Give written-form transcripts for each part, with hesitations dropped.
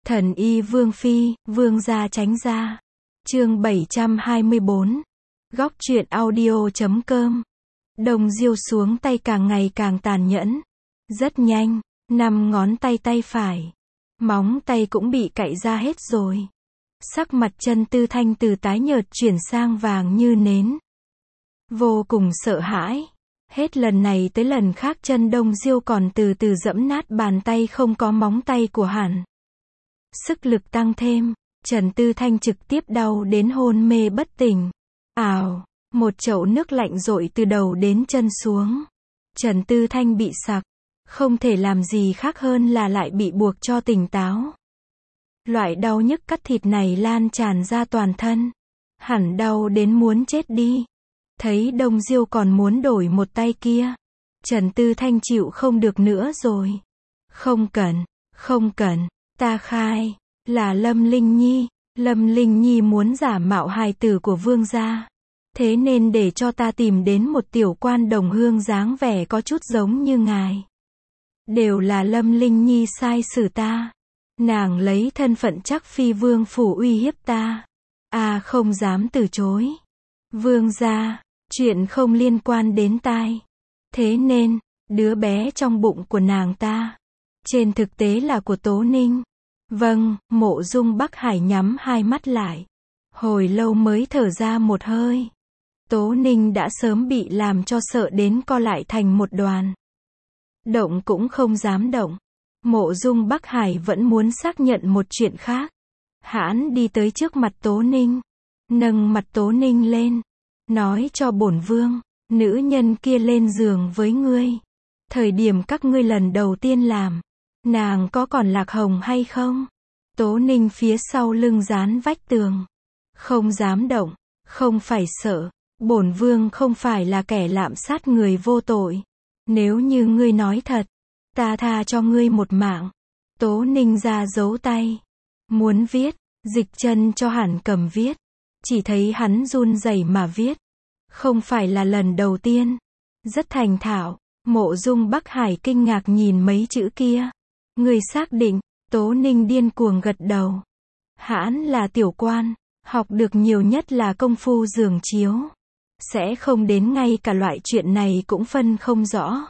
Thần y Vương Phi, Vương gia tránh ra. Chương 724. Góc truyện audio.com. Đồng Diêu xuống tay càng ngày càng tàn nhẫn. Rất nhanh, 5 ngón tay phải. Móng tay cũng bị cạy ra hết rồi. Sắc mặt Trần Tư Thanh từ tái nhợt chuyển sang vàng như nến. Vô cùng sợ hãi. Hết lần này tới lần khác chân Đông Diêu còn từ từ giẫm nát bàn tay không có móng tay của hắn. Sức lực tăng thêm, Trần Tư Thanh trực tiếp đau đến hôn mê bất tỉnh. Ào, một chậu nước lạnh dội từ đầu đến chân xuống. Trần Tư Thanh bị sặc, không thể làm gì khác hơn là lại bị buộc cho tỉnh táo. Loại đau nhức cắt thịt này lan tràn ra toàn thân. Hẳn đau đến muốn chết đi. Thấy Đông Diêu còn muốn đổi một tay kia, Trần Tư Thanh chịu không được nữa rồi. Không cần, ta khai, là Lâm Linh Nhi. Lâm Linh Nhi muốn giả mạo hài tử của Vương gia. Thế nên để cho ta tìm đến một tiểu quan đồng hương dáng vẻ có chút giống như ngài. Đều là Lâm Linh Nhi sai xử ta. Nàng lấy thân phận chắc phi vương phủ uy hiếp ta. Không dám từ chối. Vương gia, chuyện không liên quan đến tai. Thế nên, đứa bé trong bụng của nàng ta, trên thực tế là của Tố Ninh. Vâng, Mộ Dung Bắc Hải nhắm hai mắt lại. Hồi lâu mới thở ra một hơi. Tố Ninh đã sớm bị làm cho sợ đến co lại thành một đoàn. Động cũng không dám động. Mộ Dung Bắc Hải vẫn muốn xác nhận một chuyện khác. Hãn đi tới trước mặt Tố Ninh, nâng mặt Tố Ninh lên, nói cho bổn vương, nữ nhân kia lên giường với ngươi. Thời điểm các ngươi lần đầu tiên làm, nàng có còn lạc hồng hay không? Tố Ninh phía sau lưng dán vách tường. Không dám động, không phải sợ. Bổn vương không phải là kẻ lạm sát người vô tội. Nếu như ngươi nói thật, ta tha cho ngươi một mạng. Tố Ninh ra giấu tay. Muốn viết, dịch chân cho Hàn Cầm viết. Chỉ thấy hắn run rẩy mà viết. Không phải là lần đầu tiên. Rất thành thạo. Mộ Dung Bắc Hải kinh ngạc nhìn mấy chữ kia. Ngươi xác định? Tố Ninh điên cuồng gật đầu. Hãn là tiểu quan, học được nhiều nhất là công phu giường chiếu. Sẽ không đến ngay cả loại chuyện này cũng phân không rõ.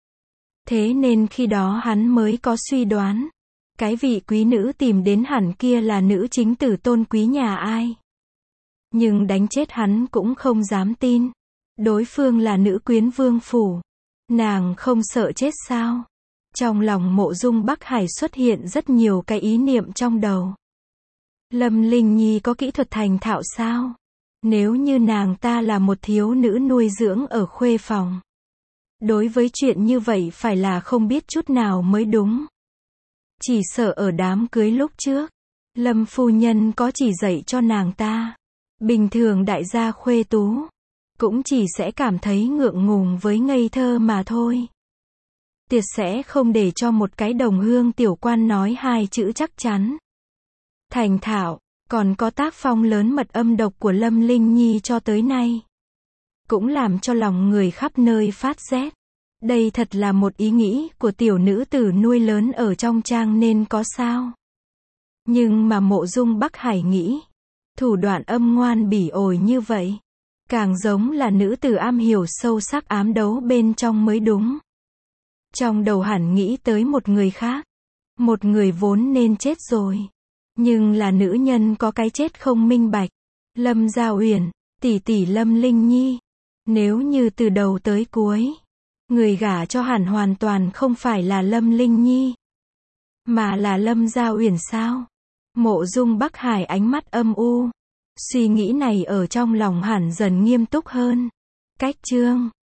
Thế nên khi đó hắn mới có suy đoán. Cái vị quý nữ tìm đến hẳn kia là nữ chính tử tôn quý nhà ai. Nhưng đánh chết hắn cũng không dám tin. Đối phương là nữ quyến vương phủ. Nàng không sợ chết sao? Trong lòng Mộ Dung Bắc Hải xuất hiện rất nhiều cái ý niệm trong đầu. Lâm Linh Nhi có kỹ thuật thành thạo sao? Nếu như nàng ta là một thiếu nữ nuôi dưỡng ở khuê phòng. Đối với chuyện như vậy phải là không biết chút nào mới đúng. Chỉ sợ ở đám cưới lúc trước, Lâm phu nhân có chỉ dạy cho nàng ta. Bình thường đại gia khuê tú, cũng chỉ sẽ cảm thấy ngượng ngùng với ngây thơ mà thôi. Tuyệt sẽ không để cho một cái đồng hương tiểu quan nói hai chữ chắc chắn. Thành thạo, còn có tác phong lớn mật âm độc của Lâm Linh Nhi cho tới nay. Cũng làm cho lòng người khắp nơi phát rét. Đây thật là một ý nghĩ của tiểu nữ tử nuôi lớn ở trong trang nên có sao. Nhưng mà Mộ Dung Bắc Hải nghĩ, thủ đoạn âm ngoan bỉ ổi như vậy, càng giống là nữ tử am hiểu sâu sắc ám đấu bên trong mới đúng. Trong đầu hẳn nghĩ tới một người khác. Một người vốn nên chết rồi. Nhưng là nữ nhân có cái chết không minh bạch. Lâm Gia Uyển, tỷ tỷ Lâm Linh Nhi. Nếu như từ đầu tới cuối, người gả cho hẳn hoàn toàn không phải là Lâm Linh Nhi, mà là Lâm Gia Uyển sao? Mộ Dung Bắc Hải ánh mắt âm u. Suy nghĩ này ở trong lòng hẳn dần nghiêm túc hơn. Cách chương